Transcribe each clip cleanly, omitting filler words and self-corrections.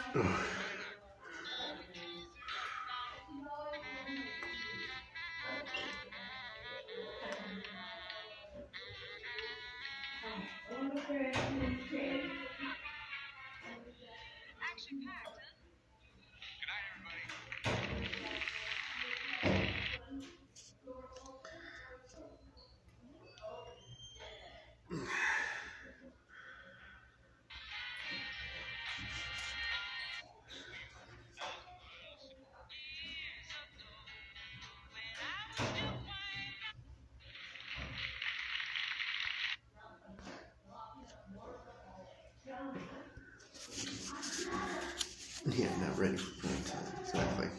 Yeah, not ready for prime time. Exactly.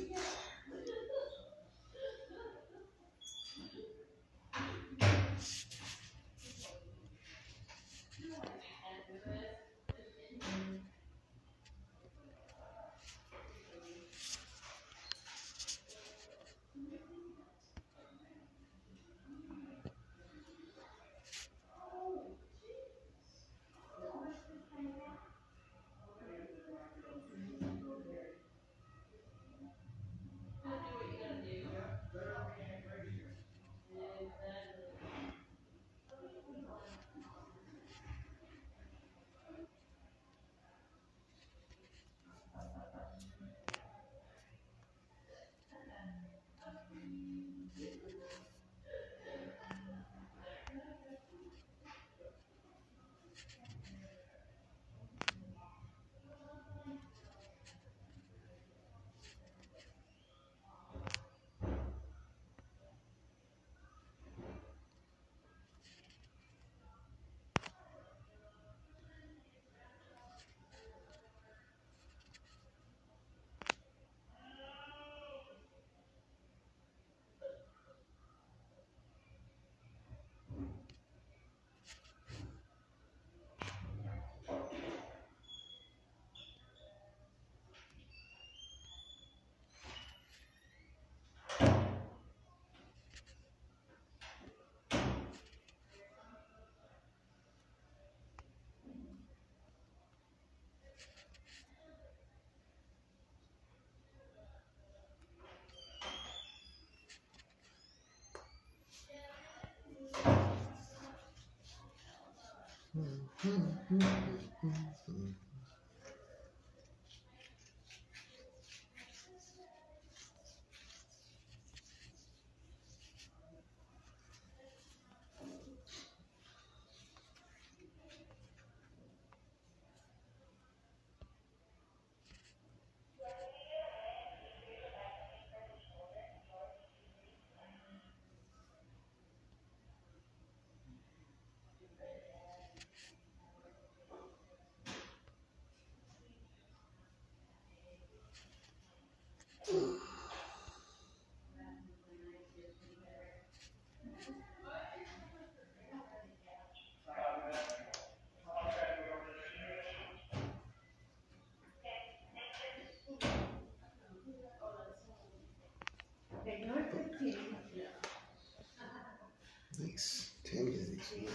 Nice. Tammy is these.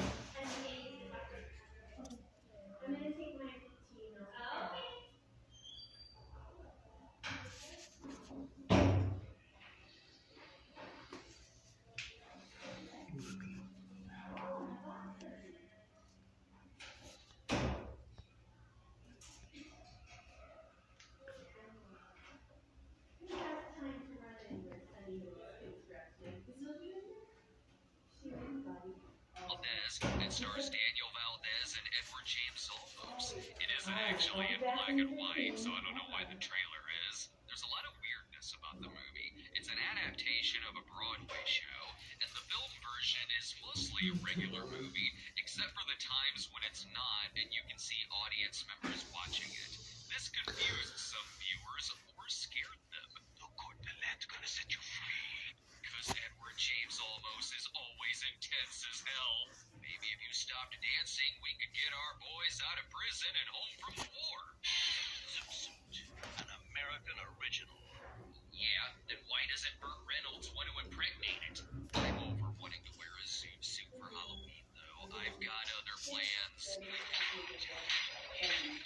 It stars Daniel Valdez and Edward James Olmos. It isn't actually in black and white, so I don't know why the trailer is. There's a lot of weirdness about the movie. It's an adaptation of a Broadway show, and the film version is mostly a regular movie, except for the times when it's not, and you can see audience members watching it. This confused some viewers or scared them. The good Delette's gonna set you free. Because Edward James Olmos is always intense as hell. Maybe if you stopped dancing, we could get our boys out of prison and home from the war. Zoot Suit, an American original. Yeah, then why doesn't Burt Reynolds want to impregnate it? I'm over wanting to wear a zoot suit for Halloween, though. I've got other plans.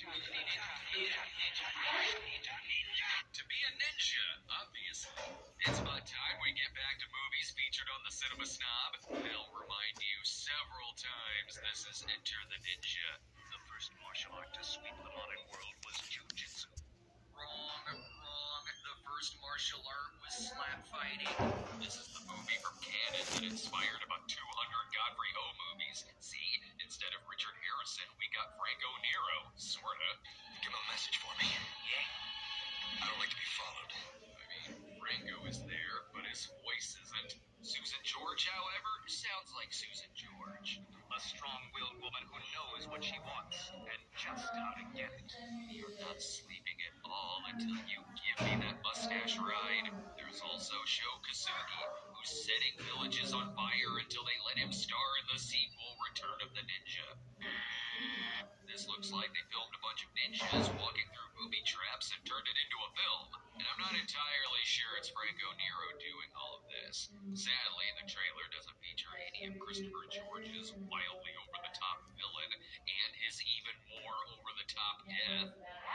To be a ninja, obviously. It's about time we get back to movies featured on the Cinema Snob. I'll remind you several times this is Enter the Ninja. The first martial art to sweep the modern world was jujitsu. Wrong. The first martial art was slap fighting. This is the movie from Cannon that inspired about 200 Godfrey Ho movies. See, instead of Richard Harrison, we got Franco Nero, sorta. Give him a message for me. Yeah. I don't like to be followed. I mean, Franco is there, but his voice isn't. Susan George, however, sounds like Susan George. A strong-willed woman who knows what she wants and just how to get it. You're not sleeping at all until you give me that mustache ride. There's also Sho Kosugi, who's setting villages on fire until they let him star in the sequel, Return of the Ninja. This looks like they filmed a bunch of ninjas walking through booby traps and turned it into a film. And I'm not entirely sure it's Franco Nero doing all of this. Sadly, the trailer doesn't feature any of Christopher George's wildly over-the-top villain and his even more over-the-top death.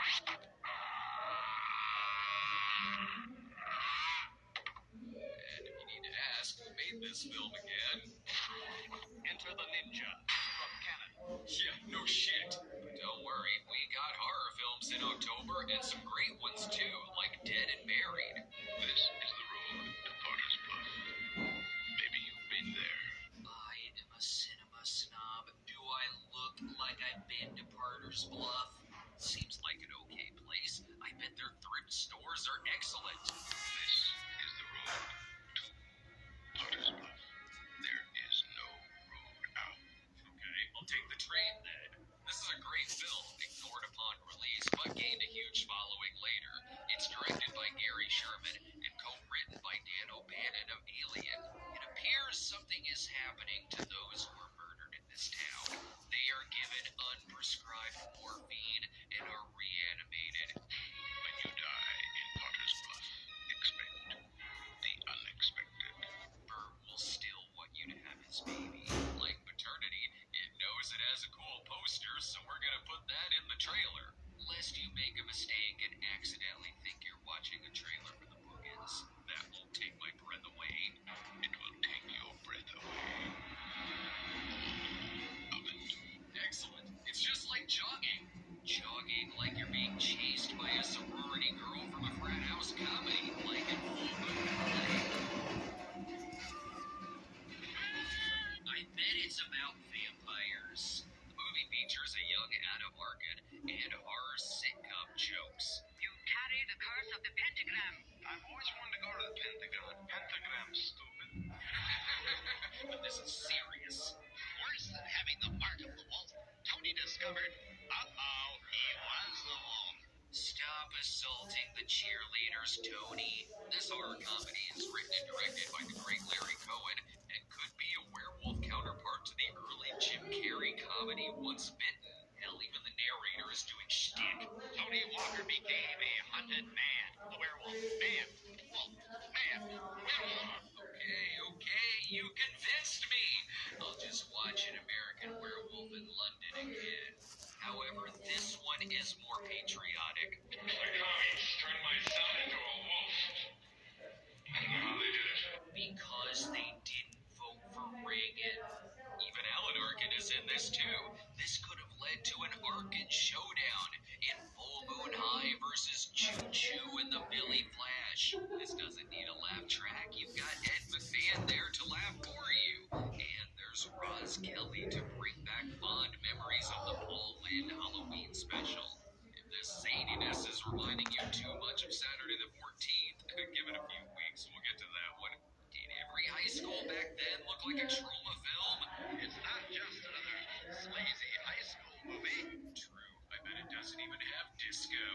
And if you need to ask who made this film again, Enter the Ninja from Cannon. yeah, no shit. But don't worry, we got horror films in October and some great ones too, like Dead and Buried. This is the road to Potter's Bluff. Maybe you've been there. I am a cinema snob. Do I look like I've been to Potter's Bluff? Seems like an okay place. I bet their thrift stores are excellent. This is the road to Potter's Bluff. There is no road out. Okay, I'll take the train then. This is a great film, ignored upon release, but gained a huge following later. It's directed by Gary Sherman and co-written by Dan O'Bannon of Alien. It appears something is happening to those who are murdered in this town. They are given unprescribed morphine and are reanimated. When you die in Potter's Bluff, expect the unexpected. Bert will still want you to have his baby. Like Paternity, it knows it has a cool poster, so we're gonna put that in the trailer. Lest you make a mistake and accidentally think you're watching a trailer for the Boogans. That won't take my breath away. It will take your breath away. Of it. Excellent. It's just like jogging. Jogging like you're being chased by a sorority girl from a frat house comedy, like in Full Moon High. I bet it's about vampires. The movie features a young Adam Arkin and horror sitcom jokes. You carry the curse of the pentagram. I've always wanted to go to the Pentagon. Pentagram, stupid. But this is serious. Worse than having the mark of the wolf, Tony discovered, he was the wolf. Stop assaulting the cheerleaders, Tony. This horror comedy is written and directed by the great Larry Cohen and could be a werewolf counterpart to the early Jim Carrey comedy Once Bitten. Hell, even the narrator is doing shtick. Tony Walker became a hunted man. A werewolf. Man. Wolf. Man. Werewolf. Okay, you convinced me. I'll just watch An American Werewolf in London again. However, this one is more patriotic. The commies turned my son into a wolf. I don't know how they did it. Because they didn't vote for Reagan. Even Alan Arkin is in this too. This could have led to an Arkin showdown in Full Moon High versus Choo Choo and the Billy Flash. This doesn't need a laugh track. You've got Ed McMahon there to laugh for you. And there's Roz Kelly to bring back fond memories of the Paul Lynde Halloween special. If this zaniness is reminding you too much of Saturday the 14th, give it a few weeks, we'll get to that one. Did every high school back then look like a Troma film? It's not just another sleazy high school movie. True, I bet it doesn't even have disco.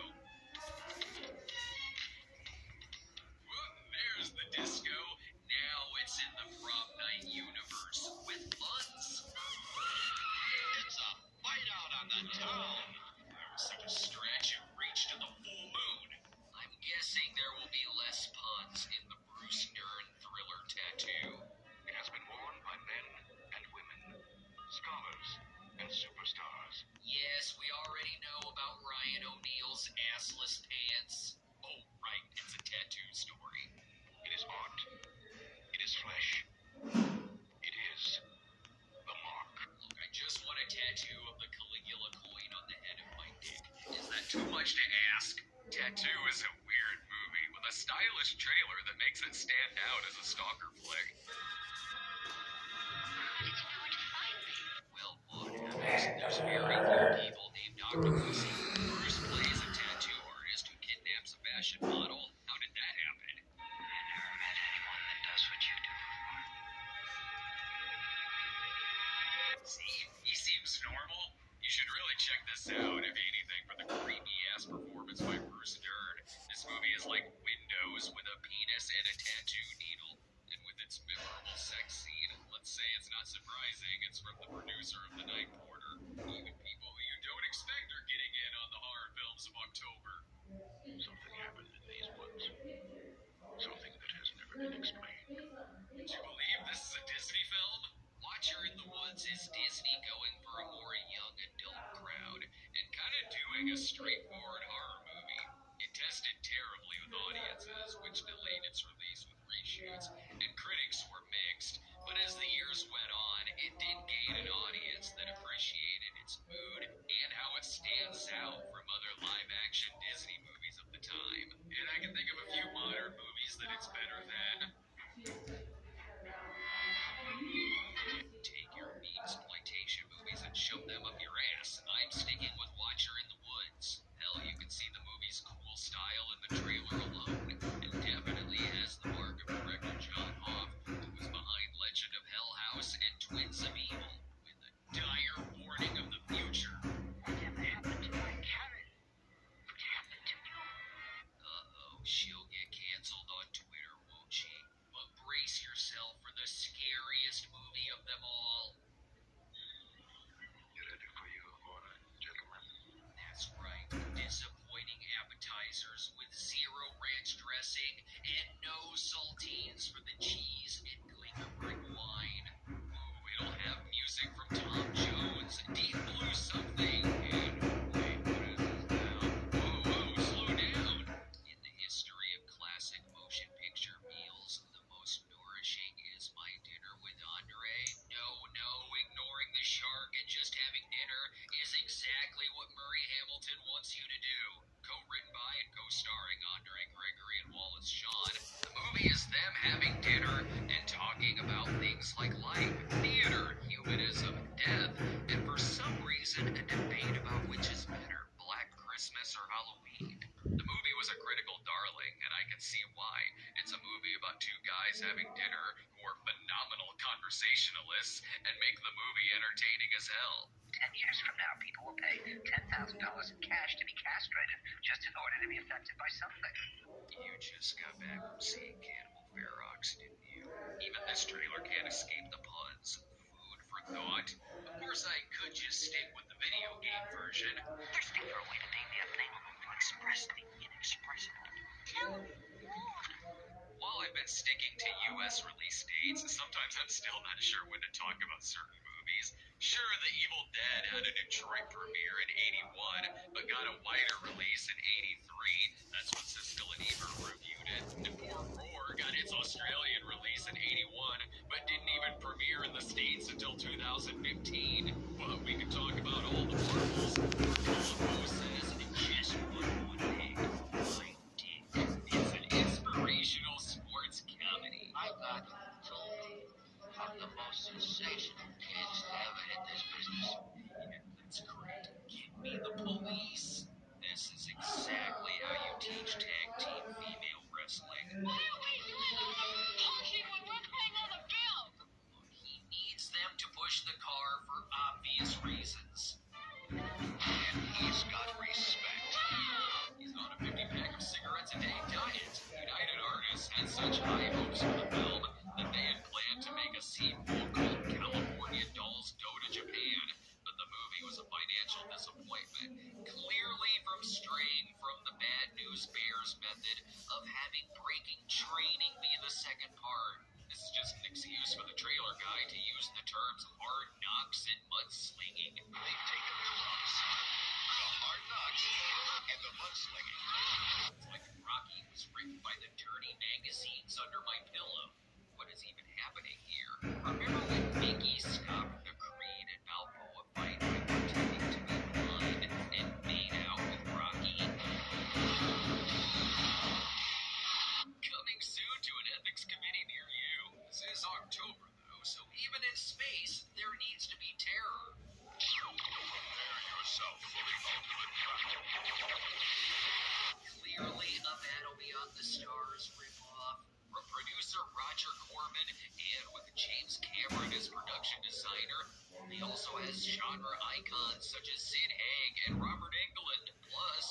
Whoop, there's the disco. Now it's in the prom night universe with puns. It's a fight out on the town. There was such a stretch it reached to the full moon. I'm guessing there will be less puns in the Bruce Dern thriller tattoo. It has been worn by men much to ask. Tattoo is a weird movie with a stylish trailer that makes it stand out as a stalker flick. How did you know where to find me? Well, what happens? There's very few people named Octopussy. Bruce plays a tattoo artist who kidnaps a fashion model. How did that happen? I never met anyone that does what you do before. See? He seems normal. You should really check this out, if anything, for the creepy-ass performance by Bruce Dern. This movie is like Windows with a penis and a tattoo needle. And with its memorable sex scene, let's say it's not surprising it's from the producer of The Night Porter. Even people who you don't expect are getting in on the horror films of October. Something happened in these woods. Something that has never been explained. Do you believe this is a Disney film? Watcher in the Woods is Disney going for a more young adult crowd and kind of doing a straightforward horror movie. It tested terribly with audiences, which delayed its release with reshoots, and critics were mixed. But as the years went on, it did gain an audience that appreciated its mood and how it stands out from other live-action Disney movies of the time. And I can think of a few modern movies that it's better than. Take your exploitation movies and shove them up your ass. I'm sticking with Watcher in the Woods. Hell, you can see the movie's cool style in the trailer alone. It definitely has the mark of director John Hoff, who was behind Legend of Hell House and Twins of Evil, with a dire warning of the future. Whatever happened to my Karen? What happened to you? Uh-oh, she'll get canceled on Twitter, won't she? But brace yourself for the scariest movie of them all. You ready for your order, gentlemen? That's right, disappointing appetizers with zero ranch dressing and no saltines for the cheese and glinger-brick wine. Ooh, it'll have music from Tom Jones, Deep Blue something, and wait, what is this now? Whoa, slow down! In the history of classic motion picture meals, the most nourishing is My Dinner with Andre. No, ignoring the shark and just having dinner is exactly what Murray Hamilton wants you to do. Co-written by and co-starring Andre Gregory and Wallace Shawn, the movie is them having dinner and talking about things like life, theater, humanism, death, and for some reason a debate about which is better, Black Christmas or Halloween. The movie was a critical darling, and I can see why. It's a movie about two guys having dinner who are phenomenal conversationalists and make the movie entertaining as hell. 10 years from now, people will pay $10,000 in cash to be castrated just in order to be affected by something. You just got back from seeing Cannibal Ferox, didn't you? Even this trailer can't escape the puns. Food for thought. Of course, I could just stick with the video game version. Thirsty for a way to name the unnamable to express the inexpressible. Tell me more. While I've been sticking to U.S. release dates, sometimes I'm still not sure when to talk about certain movies. Sure, The Evil Dead had a Detroit premiere in '81, but got a wider release in '83. That's when Siskel and Ebert reviewed it. And poor Roar got its Australian release in '81, but didn't even premiere in the States until 2015. But we can talk about all the marvels. Who says just one would make? I did. It's an inspirational sports comedy. I got told I'm the most sensational kids to ever hit this business. Yeah, that's correct. Give me the police. This is exactly how you teach tag team female wrestling. Why are we doing all this punching when we're playing on the field? He needs them to push the car for obvious reasons. And he's got respect. He's on a 50-pack of cigarettes a day diet. United Artists had such high hopes for the film that they had planned to make a sequel called California Dolls Go to Japan, but the movie was a financial disappointment, clearly from straying from the Bad News Bears method of having breaking training be the second part. This is just an excuse for the trailer guy to use the terms hard knocks and mudslinging. They've taken the lumps, the hard knocks, and the mudslinging. It's like Rocky was written by the dirty magazines under my pillow. What is even happening here? Remember when Mickey stopped the Creed and Balboa fight by pretending to be blind and made out with Rocky? Sir Roger Corman, and with James Cameron as production designer. He also has genre icons such as Sid Haig and Robert Englund. Plus,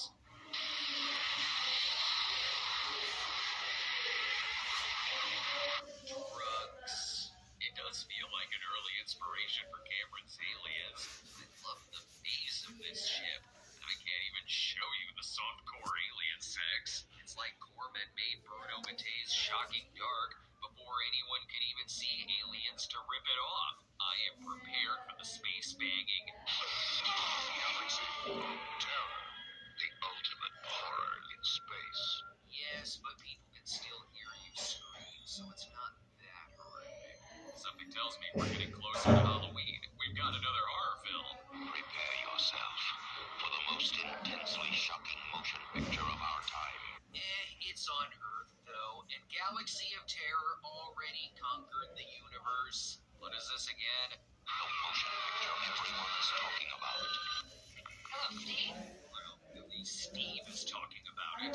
drugs. It does feel like an early inspiration for Cameron's Aliens. I love the face of this ship. I can't even show you the softcore alien sex. It's like Corman made Bruno Mattei's Shocking Dark before anyone could even see aliens to rip it off. I am prepared for the space banging. Galaxy 4 Terror, the ultimate horror in space. Yes, but people can still hear you scream, so it's not that horrific. Something tells me we're getting closer to Halloween. We've got another horror film. Prepare yourself for the most intensely shocking motion picture of our time. It's on Earth, though, and Galaxy of Terror already conquered the universe. What is this again? The motion picture everyone is talking about. Hello, Steve. Well, at least Steve is talking about it.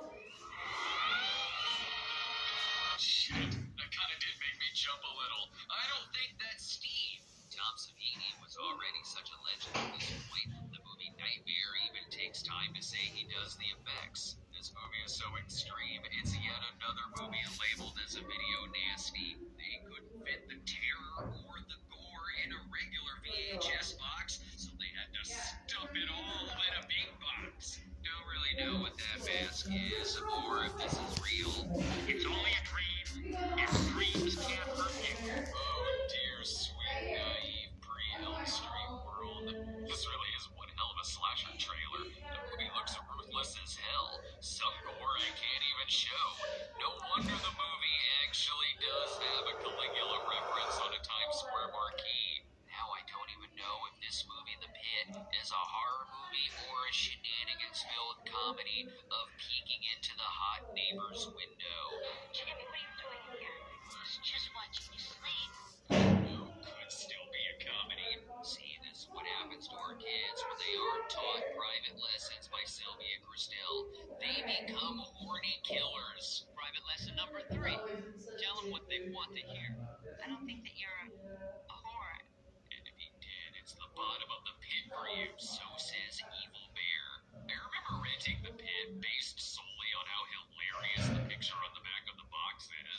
Shit, that kind of did make me jump a little. I don't think that's Steve. Tom Savini was already such a legend at this point. The movie Nightmare even takes time to say he does the effects. This movie is so extreme, it's yet another movie labeled as a video nasty. They couldn't fit the terror or the gore in a regular VHS box, so they had to stuff it all in a big box. Don't really know what that mask is, or if this is real. It's only a dream. If dreams can't hurt you. Oh dear, sweet, naive, pre-Elm Street world. This really is one hell of a slasher trailer. The movie looks ruthless as hell. Some gore I can't even show. No wonder the movie actually does have a Caligula reference on a Times Square marquee. Now I don't even know if this movie, The Pit, is a horror movie or a shenanigans-filled comedy of peeking into the hot neighbor's window. Jimmy, what are you doing here? Just watching you sleep. No, could still be a comedy. See, this is what happens to our kids when they aren't taught private lessons by Sylvia Christel. They become horny killers. Private lesson number 3. Tell them what they want to hear. I don't think that you're a whore. And if he did, it's the bottom of the pit for you, so says Evil Bear. I remember renting The Pit based solely on how hilarious the picture on the back of the box is.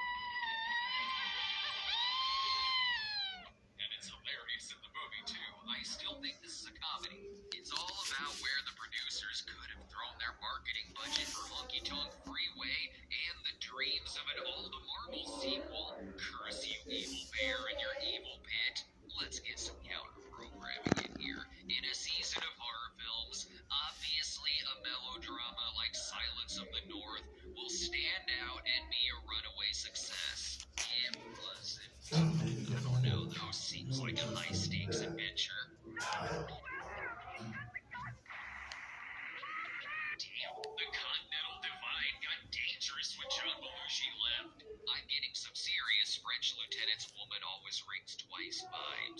And it's hilarious in the movie, too. I still think this is a comedy. It's all about where the producers could have thrown their marketing budget for Honky Tonk Freeway and the dreams of an All the Marbles sequel. Curse you, Evil Bear, and your evil pit. Let's get some counter-programming in here. In a season of horror films, obviously a melodrama like Silence of the North will stand out and be a runaway success. It wasn't. I don't know, though. Seems like a high-stakes adventure. Damn, the Continental Divide got dangerous when John Belushi left. I'm getting some serious French Lieutenant's Woman Always Rings Twice vibes.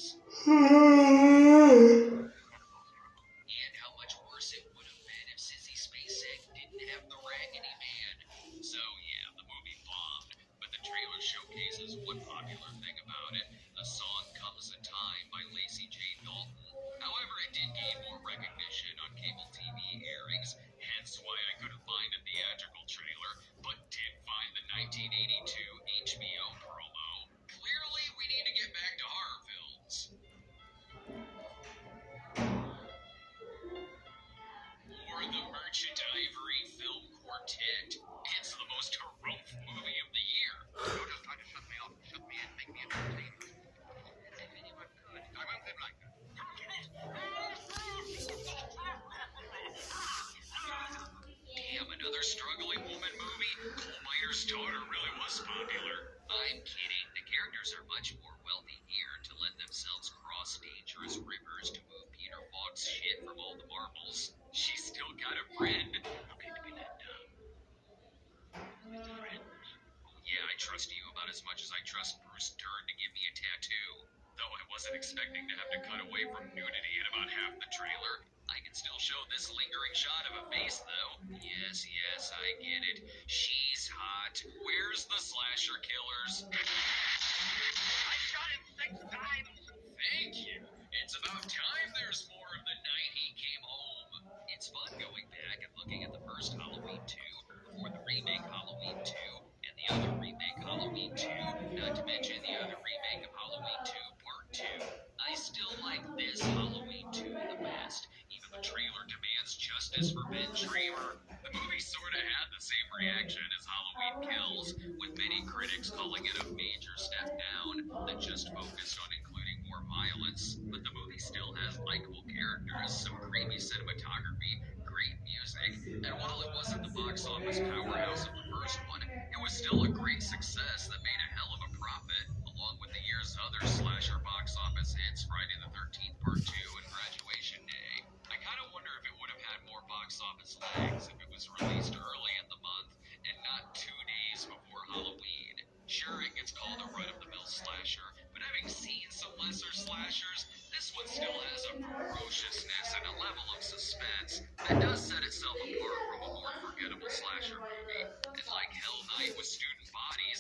And how much worse it would have been if Sissy Spacek didn't have the Raggedy Man. So yeah, the movie bombed, but the trailer showcases one popular thing about it. The song Comes a Time by Lacey J. Dalton. However, it did gain more recognition on cable TV airings, hence why I couldn't find a theatrical trailer, but did find the 1982 HBO promo. Clearly, we need to get back to horror films. Or the Merchant Ivory Film Quartet. It's the most heroic movie of the year. Don't just try to shut me off. Shut me in, make me entertained. If anyone could, I won't live like that. Damn, another struggling woman movie? Coal Miner's Daughter really was popular. I'm kidding. The characters are much more wealthy here to let themselves cross dangerous rivers to move Peter Falk's shit from all the marbles. She's still got a friend. Okay, to be that dumb. Yeah, I trust you about as much as I trust Bruce Dern to give me a tattoo. Though I wasn't expecting to have to cut away from nudity in about half the trailer. I I can still show this lingering shot of a face, though. Yes, I get it. She's hot. Where's the slasher killers? I shot him 6 times. Thank you. It's about time there's more of the night he came home. It's fun going back and looking at the first Halloween 2 before the remake Halloween 2 and the other remake Halloween 2, not to mention the other remake of Halloween 2 Part 2. I still like this Halloween 2 the best. Even the trailer demands justice for Ben Tramer. The movie sort of had the same reaction as Halloween Kills, with many critics calling it a major step down that just focused on including more violence. But the movie still has likable characters, some creepy cinematography, great music, and while it wasn't the box office powerhouse of the first one, it was still a great success that made a hell of a profit, along with the year's other slasher box office hits, Friday the 13th Part 2 and Graduation Day. I kind of wonder if it would have had more box office legs if it was released early in the month and not 2 days before Halloween. Sure, it gets called a run-of-the-mill slasher, but having seen some lesser slashers, this one still has a ferociousness and a level of suspense that does set itself apart from a more forgettable slasher movie. And like Hell Night with student bodies,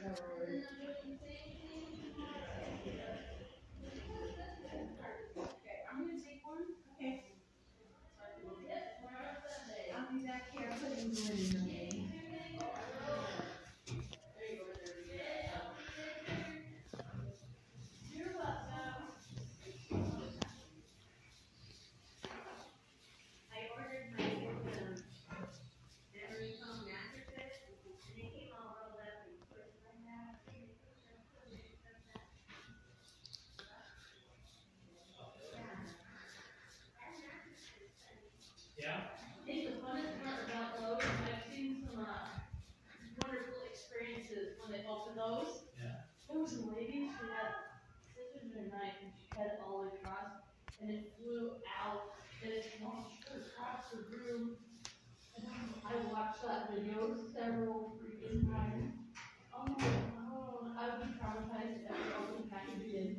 I think the funnest part about those, I've seen some wonderful experiences when they open those. Yeah. There was a lady, she had scissors in her knife and she cut it all the way across and it flew out and it launched across the room. And I watched that video several freaking times. Oh my god, I would be traumatized if I ever opened a package again.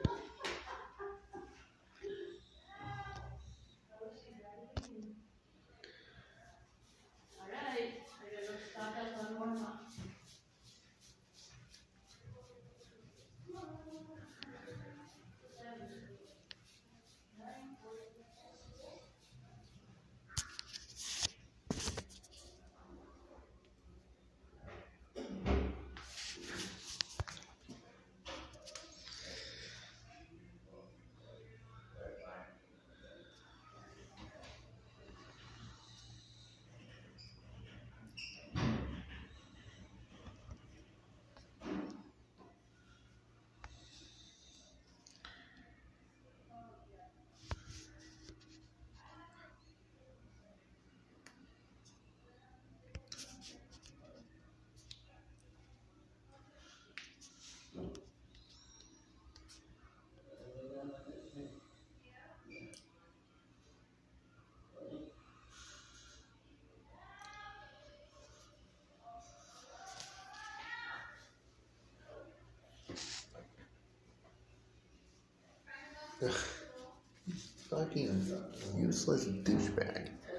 Alright, I gotta go stock up on more much. Fucking useless douchebag.